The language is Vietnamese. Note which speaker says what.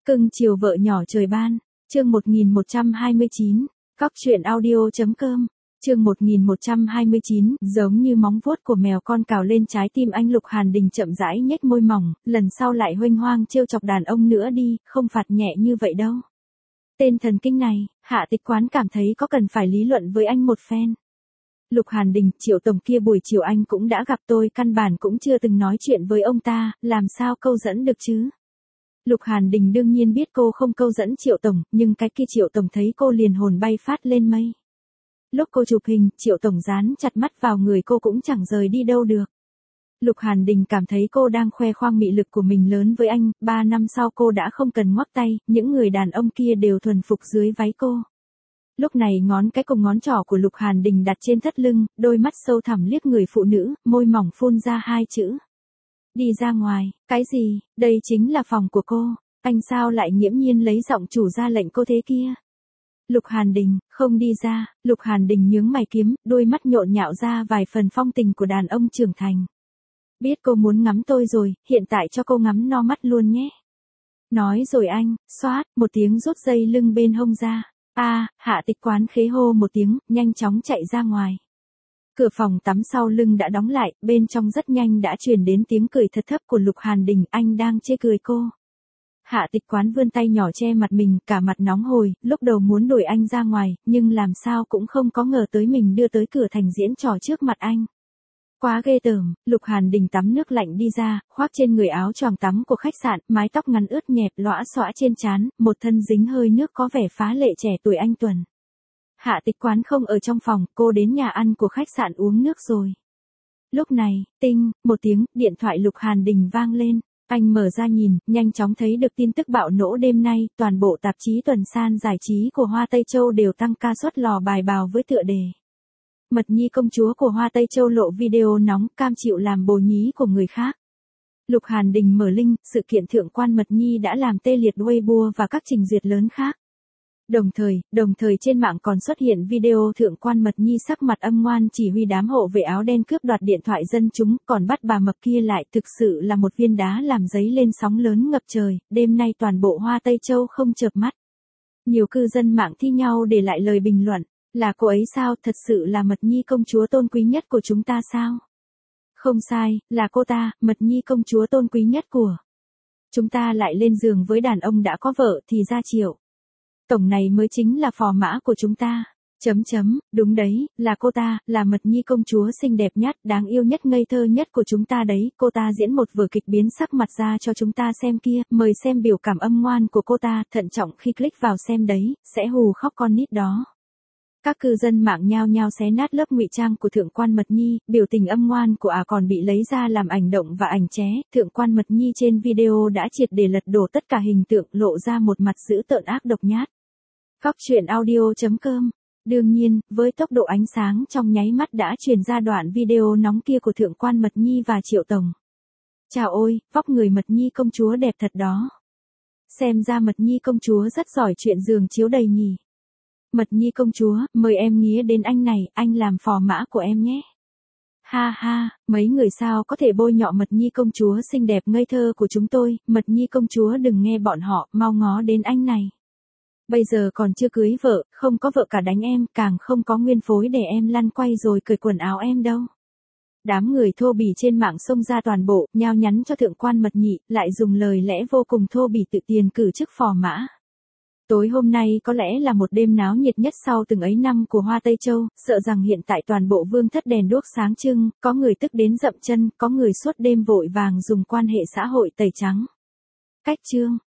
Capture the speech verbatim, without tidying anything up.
Speaker 1: Cưng chiều vợ nhỏ trời ban, chương một nghìn một trăm hai mươi chín, cóc truyện audio.com, chương một nghìn một trăm hai mươi chín, giống như móng vuốt của mèo con cào lên trái tim anh. Lục Hàn Đình chậm rãi nhếch môi mỏng, lần sau lại huênh hoang trêu chọc đàn ông nữa đi, không phạt nhẹ như vậy đâu. Tên thần kinh này, Hạ Tịch Quán cảm thấy có cần phải lý luận với anh một phen. Lục Hàn Đình, Triệu tổng kia buổi chiều anh cũng đã gặp tôi, căn bản cũng chưa từng nói chuyện với ông ta, làm sao câu dẫn được chứ? Lục Hàn Đình đương nhiên biết cô không câu dẫn Triệu tổng, nhưng cái kia Triệu tổng thấy cô liền hồn bay phát lên mây. Lúc cô chụp hình, Triệu tổng dán chặt mắt vào người cô cũng chẳng rời đi đâu được. Lục Hàn Đình cảm thấy cô đang khoe khoang mị lực của mình lớn với anh, ba năm sau cô đã không cần ngoắc tay, những người đàn ông kia đều thuần phục dưới váy cô. Lúc này ngón cái cùng ngón trỏ của Lục Hàn Đình đặt trên thắt lưng, đôi mắt sâu thẳm liếc người phụ nữ, môi mỏng phun ra hai chữ. Đi ra ngoài, cái gì, đây chính là phòng của cô, anh sao lại nghiễm nhiên lấy giọng chủ ra lệnh cô thế kia. Lục Hàn Đình, không đi ra. Lục Hàn Đình nhướng mày kiếm, đôi mắt nhộn nhạo ra vài phần phong tình của đàn ông trưởng thành. Biết cô muốn ngắm tôi rồi, hiện tại cho cô ngắm no mắt luôn nhé. Nói rồi anh, xoát, một tiếng rút dây lưng bên hông ra. A, à, Hạ Tịch Quán khế hô một tiếng, nhanh chóng chạy ra ngoài. Cửa phòng tắm sau lưng đã đóng lại, bên trong rất nhanh đã truyền đến tiếng cười thật thấp của Lục Hàn Đình, anh đang chê cười cô. Hạ Tịch Quán vươn tay nhỏ che mặt mình, cả mặt nóng hổi, lúc đầu muốn đuổi anh ra ngoài, nhưng làm sao cũng không có ngờ tới mình đưa tới cửa thành diễn trò trước mặt anh. Quá ghê tởm. Lục Hàn Đình tắm nước lạnh đi ra, khoác trên người áo choàng tắm của khách sạn, mái tóc ngắn ướt nhẹp lõa xõa trên trán, một thân dính hơi nước có vẻ phá lệ trẻ tuổi anh tuần. Hạ Tịch Quán không ở trong phòng, cô đến nhà ăn của khách sạn uống nước rồi. Lúc này, tinh, một tiếng, điện thoại Lục Hàn Đình vang lên. Anh mở ra nhìn, nhanh chóng thấy được tin tức bạo nổ đêm nay, toàn bộ tạp chí tuần san giải trí của Hoa Tây Châu đều tăng ca suất lò bài bào với tựa đề. Mật nhi công chúa của Hoa Tây Châu lộ video nóng, cam chịu làm bồ nhí của người khác. Lục Hàn Đình mở link, sự kiện thượng quan Mật Nhi đã làm tê liệt Weibo và các trình duyệt lớn khác. Đồng thời, đồng thời trên mạng còn xuất hiện video thượng quan Mật Nhi sắc mặt âm ngoan chỉ huy đám hộ vệ áo đen cướp đoạt điện thoại dân chúng, còn bắt bà Mập kia lại, thực sự là một viên đá làm dấy lên sóng lớn ngập trời, đêm nay toàn bộ Hoa Tây Châu không chợp mắt. Nhiều cư dân mạng thi nhau để lại lời bình luận, là cô ấy sao, thật sự là Mật Nhi công chúa tôn quý nhất của chúng ta sao? Không sai, là cô ta, Mật Nhi công chúa tôn quý nhất của chúng ta lại lên giường với đàn ông đã có vợ thì ra Triệu tổng này mới chính là phò mã của chúng ta. Chấm chấm, đúng đấy, là cô ta, là Mật Nhi công chúa xinh đẹp nhất, đáng yêu nhất, ngây thơ nhất của chúng ta đấy, cô ta diễn một vở kịch biến sắc mặt ra cho chúng ta xem kia, mời xem biểu cảm âm ngoan của cô ta, thận trọng khi click vào xem đấy, sẽ hù khóc con nít đó. Các cư dân mạng nhao nhao xé nát lớp ngụy trang của thượng quan Mật Nhi, biểu tình âm ngoan của ả à còn bị lấy ra làm ảnh động và ảnh ché, thượng quan Mật Nhi trên video đã triệt để lật đổ tất cả hình tượng, lộ ra một mặt dữ tợn ác độc nhát. Cóc truyện audio.com. Đương nhiên, với tốc độ ánh sáng trong nháy mắt đã truyền ra đoạn video nóng kia của thượng quan Mật Nhi và Triệu tổng. Chào ôi, vóc người Mật Nhi công chúa đẹp thật đó. Xem ra Mật Nhi công chúa rất giỏi chuyện giường chiếu đầy nhỉ. Mật Nhi công chúa, mời em nghía đến anh này, anh làm phò mã của em nhé. Ha ha, mấy người sao có thể bôi nhọ Mật Nhi công chúa xinh đẹp ngây thơ của chúng tôi, Mật Nhi công chúa đừng nghe bọn họ, mau ngó đến anh này. Bây giờ còn chưa cưới vợ, không có vợ cả đánh em, càng không có nguyên phối để em lăn quay rồi cởi quần áo em đâu. Đám người thô bỉ trên mạng xông ra toàn bộ, nhao nhắn cho thượng quan Mật Nhi, lại dùng lời lẽ vô cùng thô bỉ tự tiền cử chức phò mã. Tối hôm nay có lẽ là một đêm náo nhiệt nhất sau từng ấy năm của Hoa Tây Châu, sợ rằng hiện tại toàn bộ vương thất đèn đuốc sáng trưng, có người tức đến dậm chân, có người suốt đêm vội vàng dùng quan hệ xã hội tẩy trắng. Cách chương.